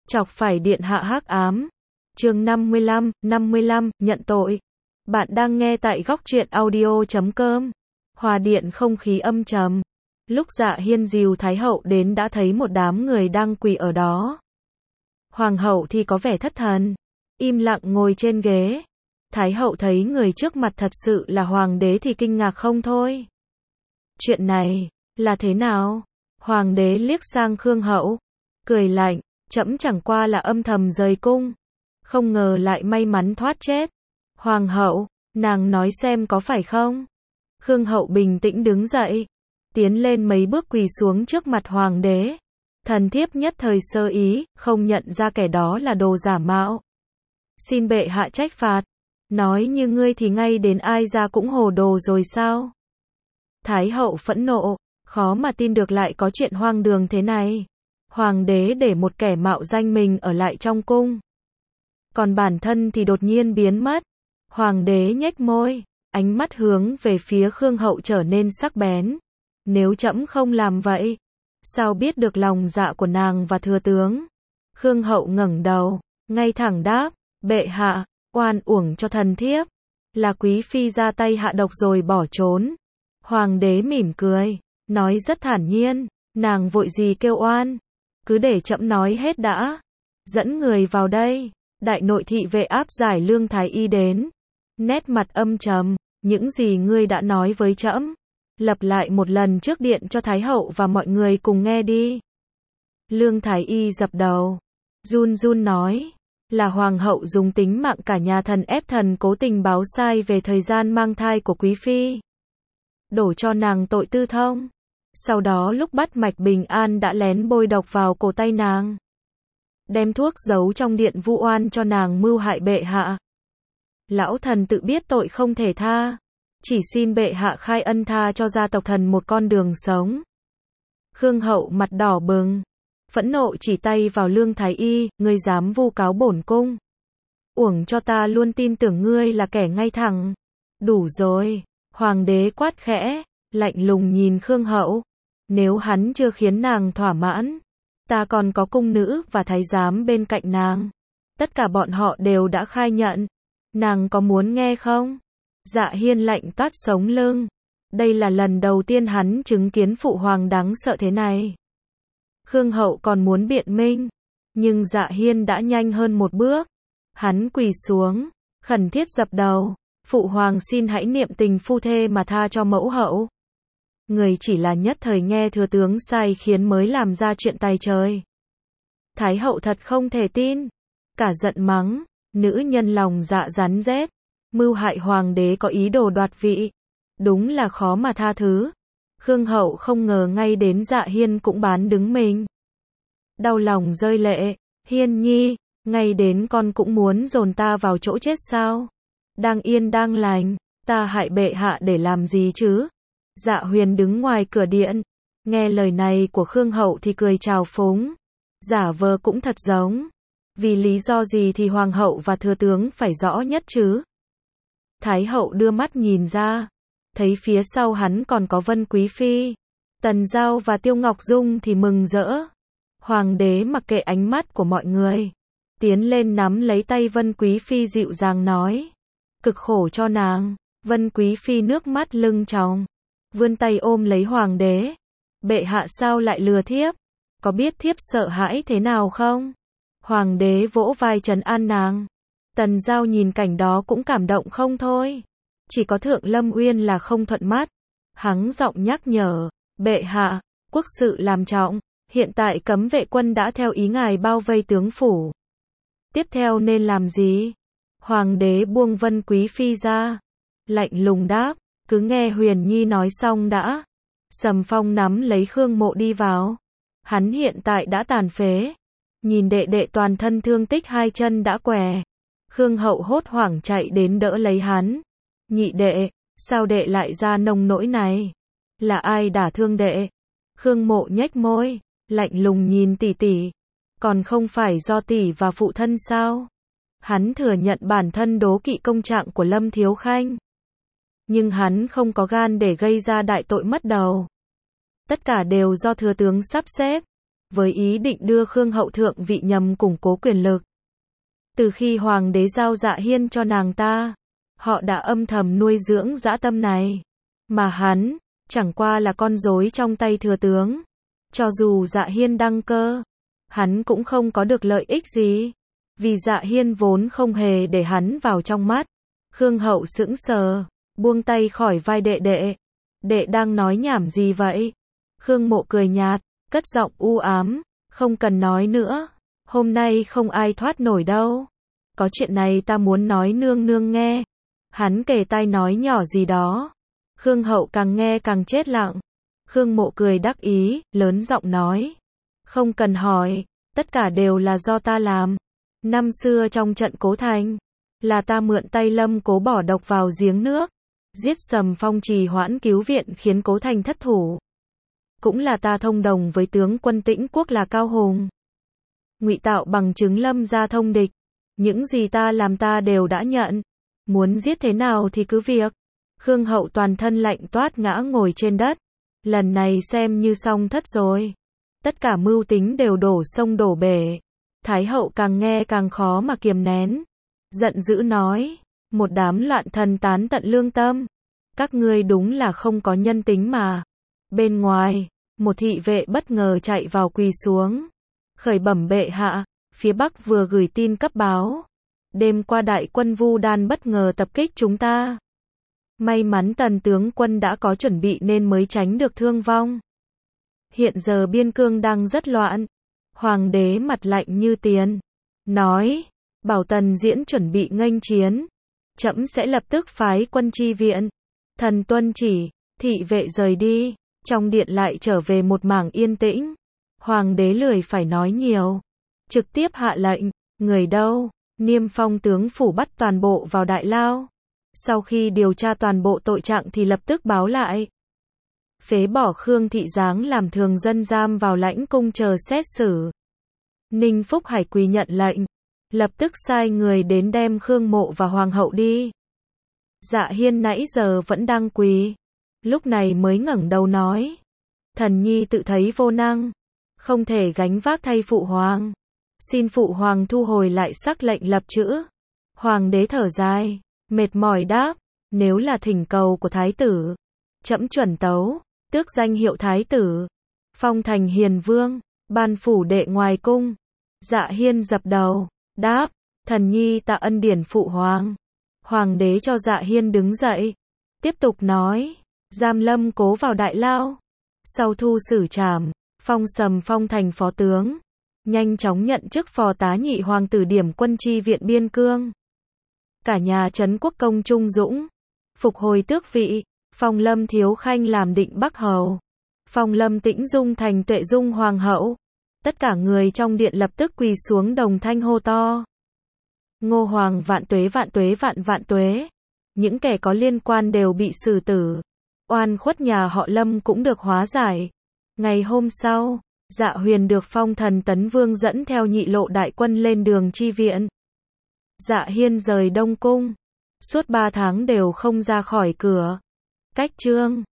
Chọc phải điện hạ hắc ám. Chương 55, nhận tội. Bạn đang nghe tại góc truyện audio.com. Hòa điện không khí âm trầm. Lúc Dạ Hiên dìu Thái hậu đến đã thấy một đám người đang quỳ ở đó. Hoàng hậu thì có vẻ thất thần, im lặng ngồi trên ghế. Thái hậu thấy người trước mặt thật sự là hoàng đế thì kinh ngạc không thôi. Chuyện này là thế nào? Hoàng đế liếc sang Khương hậu, cười lạnh, trẫm chẳng qua là âm thầm rời cung, không ngờ lại may mắn thoát chết. Hoàng hậu, nàng nói xem có phải không? Khương hậu bình tĩnh đứng dậy, tiến lên mấy bước quỳ xuống trước mặt hoàng đế. Thần thiếp nhất thời sơ ý, không nhận ra kẻ đó là đồ giả mạo. Xin bệ hạ trách phạt. Nói như ngươi thì ngay đến ai ra cũng hồ đồ rồi sao? Thái hậu phẫn nộ, khó mà tin được lại có chuyện hoang đường thế này. Hoàng đế để một kẻ mạo danh mình ở lại trong cung, còn bản thân thì đột nhiên biến mất. Hoàng đế nhếch môi, ánh mắt hướng về phía Khương hậu trở nên sắc bén. Nếu trẫm không làm vậy, sao biết được lòng dạ của nàng và thừa tướng? Khương hậu ngẩng đầu, ngay thẳng đáp, bệ hạ, oan uổng cho thần thiếp, là quý phi ra tay hạ độc rồi bỏ trốn. Hoàng đế mỉm cười, nói rất thản nhiên, nàng vội gì kêu oan, cứ để trẫm nói hết đã. Dẫn người vào đây. Đại nội thị vệ áp giải Lương Thái Y đến, nét mặt âm trầm, những gì ngươi đã nói với trẫm, lặp lại một lần trước điện cho Thái hậu và mọi người cùng nghe đi. Lương Thái Y dập đầu, run run nói, là hoàng hậu dùng tính mạng cả nhà thần ép thần cố tình báo sai về thời gian mang thai của quý phi, đổ cho nàng tội tư thông. Sau đó lúc bắt mạch bình an đã lén bôi độc vào cổ tay nàng, đem thuốc giấu trong điện vu oan cho nàng mưu hại bệ hạ. Lão thần tự biết tội không thể tha, chỉ xin bệ hạ khai ân tha cho gia tộc thần một con đường sống. Khương hậu mặt đỏ bừng, phẫn nộ chỉ tay vào Lương Thái Y, ngươi dám vu cáo bổn cung. Uổng cho ta luôn tin tưởng ngươi là kẻ ngay thẳng. Đủ rồi, hoàng đế quát khẽ, lạnh lùng nhìn Khương hậu. Nếu hắn chưa khiến nàng thỏa mãn, ta còn có cung nữ và thái giám bên cạnh nàng. Tất cả bọn họ đều đã khai nhận. Nàng có muốn nghe không? Dạ Hiên lạnh toát sống lưng. Đây là lần đầu tiên hắn chứng kiến phụ hoàng đáng sợ thế này. Khương hậu còn muốn biện minh, nhưng Dạ Hiên đã nhanh hơn một bước. Hắn quỳ xuống, khẩn thiết dập đầu. Phụ hoàng xin hãy niệm tình phu thê mà tha cho mẫu hậu. Người chỉ là nhất thời nghe thừa tướng sai khiến mới làm ra chuyện tay trời. Thái hậu thật không thể tin, cả giận mắng, nữ nhân lòng dạ rắn rết, mưu hại hoàng đế có ý đồ đoạt vị, đúng là khó mà tha thứ. Khương hậu không ngờ ngay đến Dạ Hiên cũng bán đứng mình. Đau lòng rơi lệ, Hiên nhi, ngay đến con cũng muốn dồn ta vào chỗ chết sao? Đang yên đang lành, ta hại bệ hạ để làm gì chứ? Dạ Huyền đứng ngoài cửa điện, nghe lời này của Khương hậu thì cười trào phúng, giả vờ cũng thật giống. Vì lý do gì thì hoàng hậu và thừa tướng phải rõ nhất chứ? Thái hậu đưa mắt nhìn ra, thấy phía sau hắn còn có Vân Quý Phi, Tần Giao và Tiêu Ngọc Dung thì mừng rỡ. Hoàng đế mặc kệ ánh mắt của mọi người, tiến lên nắm lấy tay Vân Quý Phi dịu dàng nói, cực khổ cho nàng. Vân Quý Phi nước mắt lưng tròng, vươn tay ôm lấy hoàng đế. Bệ hạ sao lại lừa thiếp? Có biết thiếp sợ hãi thế nào không? Hoàng đế vỗ vai trấn an nàng. Tần Giao nhìn cảnh đó cũng cảm động không thôi. Chỉ có Thượng Lâm Uyên là không thuận mắt. Hắng giọng nhắc nhở, bệ hạ, quốc sự làm trọng, hiện tại cấm vệ quân đã theo ý ngài bao vây tướng phủ. Tiếp theo nên làm gì? Hoàng đế buông Vân Quý Phi ra, lạnh lùng đáp, cứ nghe Huyền Nhi nói xong đã. Sầm Phong nắm lấy Khương Mộ đi vào. Hắn hiện tại đã tàn phế. Nhìn đệ đệ toàn thân thương tích, hai chân đã què. Khương hậu hốt hoảng chạy đến đỡ lấy hắn. Nhị đệ, sao đệ lại ra nông nỗi này? Là ai đả thương đệ? Khương Mộ nhếch môi, lạnh lùng nhìn tỷ tỷ. Còn không phải do tỷ và phụ thân sao? Hắn thừa nhận bản thân đố kỵ công trạng của Lâm Thiếu Khanh, nhưng hắn không có gan để gây ra đại tội mất đầu. Tất cả đều do thừa tướng sắp xếp. với ý định đưa Khương hậu thượng vị nhằm củng cố quyền lực. Từ khi hoàng đế giao Dạ Hiên cho nàng ta, họ đã âm thầm nuôi dưỡng dã tâm này. Mà hắn, chẳng qua là con rối trong tay thừa tướng. Cho dù Dạ Hiên đăng cơ, hắn cũng không có được lợi ích gì. Vì Dạ Hiên vốn không hề để hắn vào trong mắt. Khương hậu sững sờ, buông tay khỏi vai đệ đệ. Đệ đang nói nhảm gì vậy? Khương Mộ cười nhạt, cất giọng u ám, không cần nói nữa. Hôm nay không ai thoát nổi đâu. Có chuyện này ta muốn nói nương nương nghe. Hắn kề tai nói nhỏ gì đó. Khương hậu càng nghe càng chết lặng. Khương Mộ cười đắc ý, lớn giọng nói. Không cần hỏi, tất cả đều là do ta làm. Năm xưa trong trận Cố Thành, là ta mượn tay Lâm Cố bỏ độc vào giếng nước, giết Sầm Phong trì hoãn cứu viện khiến Cố Thành thất thủ. Cũng là ta thông đồng với tướng quân Tĩnh Quốc là Cao Hùng, ngụy tạo bằng chứng Lâm gia thông địch. Những gì ta làm ta đều đã nhận. Muốn giết thế nào thì cứ việc. Khương hậu toàn thân lạnh toát ngã ngồi trên đất. Lần này xem như xong thất rồi. Tất cả mưu tính đều đổ sông đổ bể. Thái hậu càng nghe càng khó mà kiềm nén. Giận dữ nói. Một đám loạn thần tán tận lương tâm. Các ngươi đúng là không có nhân tính mà. Bên ngoài, một thị vệ bất ngờ chạy vào quỳ xuống. Khởi bẩm bệ hạ, phía Bắc vừa gửi tin cấp báo. Đêm qua đại quân Vu Đan bất ngờ tập kích chúng ta. May mắn Tần tướng quân đã có chuẩn bị nên mới tránh được thương vong. Hiện giờ biên cương đang rất loạn. Hoàng đế mặt lạnh như tiền. Nói, bảo Tần Diễn chuẩn bị nghênh chiến. Trẫm sẽ lập tức phái quân chi viện. Thần tuân chỉ, thị vệ rời đi. Trong điện lại trở về một mảng yên tĩnh. Hoàng đế lười phải nói nhiều. Trực tiếp hạ lệnh, người đâu, niêm phong tướng phủ bắt toàn bộ vào đại lao. Sau khi điều tra toàn bộ tội trạng thì lập tức báo lại. Phế bỏ Khương Thị Giáng làm thường dân giam vào lãnh cung chờ xét xử. Ninh Phúc Hải quỳ nhận lệnh. Lập tức sai người đến đem Khương Mộ và Hoàng hậu đi. Dạ Hiên nãy giờ vẫn đang quỳ. Lúc này mới ngẩng đầu nói. Thần nhi tự thấy vô năng. Không thể gánh vác thay phụ hoàng. Xin phụ hoàng thu hồi lại sắc lệnh lập chữ. Hoàng đế thở dài, mệt mỏi đáp. Nếu là thỉnh cầu của thái tử, trẫm chuẩn tấu, tước danh hiệu thái tử. Phong thành hiền vương, ban phủ đệ ngoài cung. Dạ Hiên dập đầu, đáp. Thần nhi tạ ân điển phụ hoàng. Hoàng đế cho Dạ Hiên đứng dậy. Tiếp tục nói. Giam Lâm Cố vào đại lao. Sau thu xử trảm, phong Sầm Phong thành phó tướng. Nhanh chóng nhận chức phò tá nhị hoàng tử điểm quân chi viện biên cương. Cả nhà Trấn Quốc công trung dũng. Phục hồi tước vị. Phong Lâm Thiếu Khanh làm Định Bắc hầu. Phong Lâm Tĩnh Dung thành Tuệ Dung hoàng hậu. Tất cả người trong điện lập tức quỳ xuống đồng thanh hô to. Ngô Hoàng vạn tuế vạn tuế vạn vạn tuế. Những kẻ có liên quan đều bị xử tử. Oan khuất nhà họ Lâm cũng được hóa giải. Ngày hôm sau, Dạ Huyền được phong thần tấn vương dẫn theo nhị lộ đại quân lên đường chi viện. Dạ Hiên rời Đông Cung. Suốt 3 tháng đều không ra khỏi cửa. Cách chương